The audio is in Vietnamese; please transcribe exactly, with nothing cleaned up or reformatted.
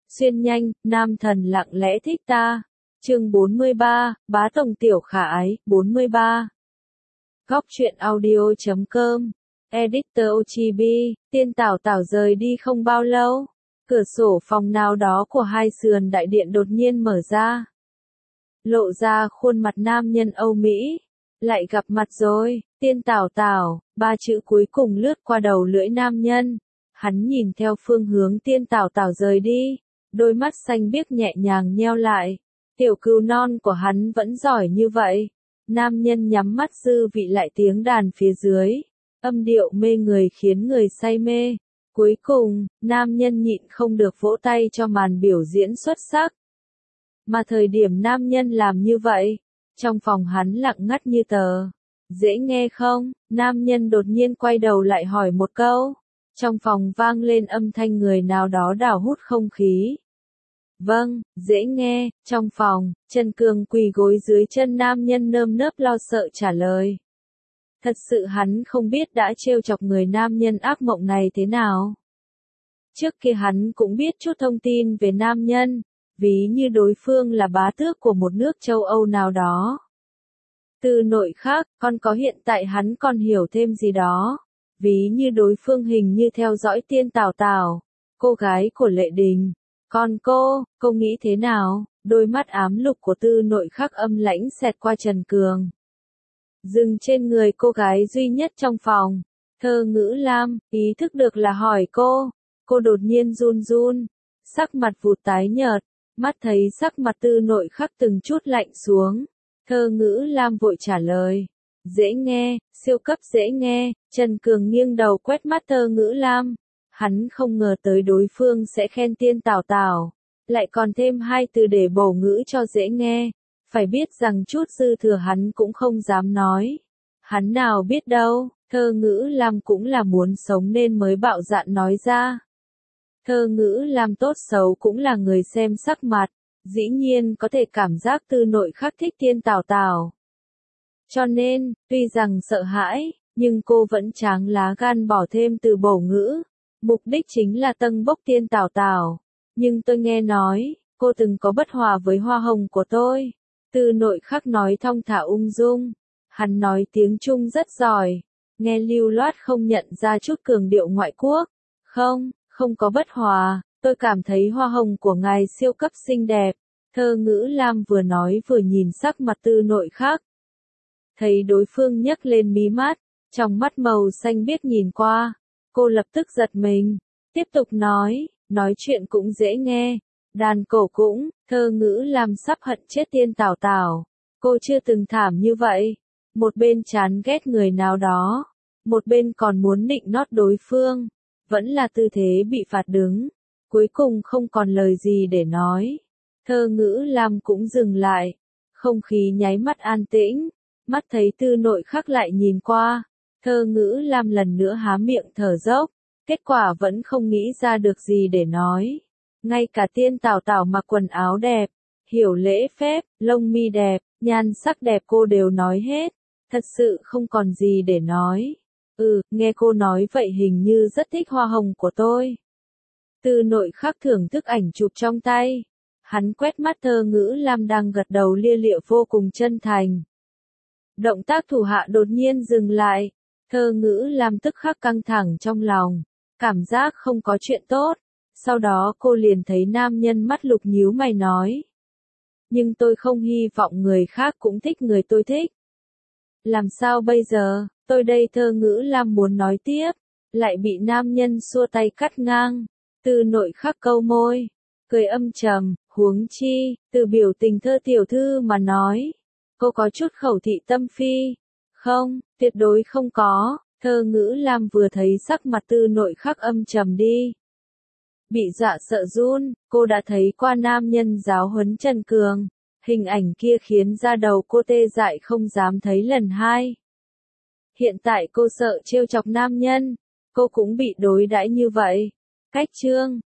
Xuyên nhanh, nam thần lặng lẽ thích ta. Chương bốn mươi ba, bá tổng tiểu khả ái, bốn mươi ba. Góc truyện audio chấm com, Editor ô giê bê, tiên Tảo Tảo rời đi không bao lâu. Cửa sổ phòng nào đó của hai sườn đại điện đột nhiên mở ra. Lộ ra khuôn mặt nam nhân Âu Mỹ. Lại gặp mặt rồi, tiên Tảo Tảo, ba chữ cuối cùng lướt qua đầu lưỡi nam nhân. Hắn nhìn theo phương hướng tiên Tảo Tảo rời đi, đôi mắt xanh biếc nhẹ nhàng nheo lại. Tiểu cừu non của hắn vẫn giỏi như vậy. Nam nhân nhắm mắt dư vị lại tiếng đàn phía dưới. Âm điệu mê người khiến người say mê. Cuối cùng, nam nhân nhịn không được vỗ tay cho màn biểu diễn xuất sắc. Mà thời điểm nam nhân làm như vậy, trong phòng hắn lặng ngắt như tờ. Dễ nghe không? Nam nhân đột nhiên quay đầu lại hỏi một câu. Trong phòng vang lên âm thanh người nào đó đào hút không khí. Vâng, dễ nghe. Trong phòng, Trần Cường quỳ gối dưới chân nam nhân nơm nớp lo sợ trả lời. Thật sự hắn không biết đã trêu chọc người nam nhân ác mộng này thế nào. Trước kia hắn cũng biết chút thông tin về nam nhân, ví như đối phương là bá tước của một nước châu Âu nào đó. Từ nội khác, còn có hiện tại hắn còn hiểu thêm gì đó, ví như đối phương hình như theo dõi tiên Tảo Tảo, cô gái của Lệ Đình. Còn cô, cô nghĩ thế nào? Đôi mắt ám lục của tư nội khắc âm lãnh xẹt qua Trần Cường. Dừng trên người cô gái duy nhất trong phòng. Thơ Ngữ Lam, ý thức được là hỏi cô. Cô đột nhiên run run. Sắc mặt vụt tái nhợt. Mắt thấy sắc mặt tư nội khắc từng chút lạnh xuống. Thơ Ngữ Lam vội trả lời. Dễ nghe, siêu cấp dễ nghe. Trần Cường nghiêng đầu quét mắt Thơ Ngữ Lam. Hắn không ngờ tới đối phương sẽ khen tiên Tảo Tảo. Lại còn thêm hai từ để bổ ngữ cho dễ nghe. Phải biết rằng chút dư thừa hắn cũng không dám nói. Hắn nào biết đâu, Thơ Ngữ Lam cũng là muốn sống nên mới bạo dạn nói ra. Thơ Ngữ Lam tốt xấu cũng là người xem sắc mặt, dĩ nhiên có thể cảm giác tư nội khắc thích tiên Tảo Tảo. Cho nên, tuy rằng sợ hãi, nhưng cô vẫn tráng lá gan bỏ thêm từ bổ ngữ. Mục đích chính là tâng bốc tiên Tảo Tảo. Nhưng tôi nghe nói, cô từng có bất hòa với hoa hồng của tôi. Tư nội khắc nói thong thả ung dung. Hắn nói tiếng Trung rất giỏi. Nghe lưu loát không nhận ra chút cường điệu ngoại quốc. Không, không có bất hòa. Tôi cảm thấy hoa hồng của ngài siêu cấp xinh đẹp. Thơ Ngữ Lam vừa nói vừa nhìn sắc mặt tư nội khắc. Thấy đối phương nhấc lên mí mắt. Trong mắt màu xanh biếc nhìn qua. Cô lập tức giật mình. Tiếp tục nói. Nói chuyện cũng dễ nghe. Đàn cổ cũng, Thơ Ngữ Lam sắp hận chết tiên Tảo Tảo. Cô chưa từng thảm như vậy. Một bên chán ghét người nào đó. Một bên còn muốn nịnh nót đối phương. Vẫn là tư thế bị phạt đứng. Cuối cùng không còn lời gì để nói. Thơ Ngữ Lam cũng dừng lại. Không khí nháy mắt an tĩnh. Mắt thấy tư nội khắc lại nhìn qua. Thơ Ngữ Lam lần nữa há miệng thở dốc. Kết quả vẫn không nghĩ ra được gì để nói. Ngay cả tiên Tảo Tảo mặc quần áo đẹp, hiểu lễ phép, lông mi đẹp, nhan sắc đẹp cô đều nói hết. Thật sự không còn gì để nói. Ừ, nghe cô nói vậy hình như rất thích hoa hồng của tôi. Tư nội khắc thưởng thức ảnh chụp trong tay. Hắn quét mắt Thơ Ngữ Lam đang gật đầu lia lịa vô cùng chân thành. Động tác thủ hạ đột nhiên dừng lại. Thơ Ngữ Lam tức khắc căng thẳng trong lòng. Cảm giác không có chuyện tốt. Sau đó cô liền thấy nam nhân mắt lục nhíu mày nói. Nhưng tôi không hy vọng người khác cũng thích người tôi thích. Làm sao bây giờ, tôi đây Thơ Ngữ Lam muốn nói tiếp. Lại bị nam nhân xua tay cắt ngang. Tư nội khắc câu môi. Cười âm trầm, huống chi, từ biểu tình Thơ tiểu thư mà nói. Cô có chút khẩu thị tâm phi. Không, tuyệt đối không có. Thơ Ngữ Lam vừa thấy sắc mặt tư nội khắc âm trầm đi. Bị dọa sợ run, cô đã thấy qua nam nhân giáo huấn Trần Cường. Hình ảnh kia khiến da đầu cô tê dại không dám thấy lần hai. Hiện tại cô sợ trêu chọc nam nhân. Cô cũng bị đối đãi như vậy. Cách chương,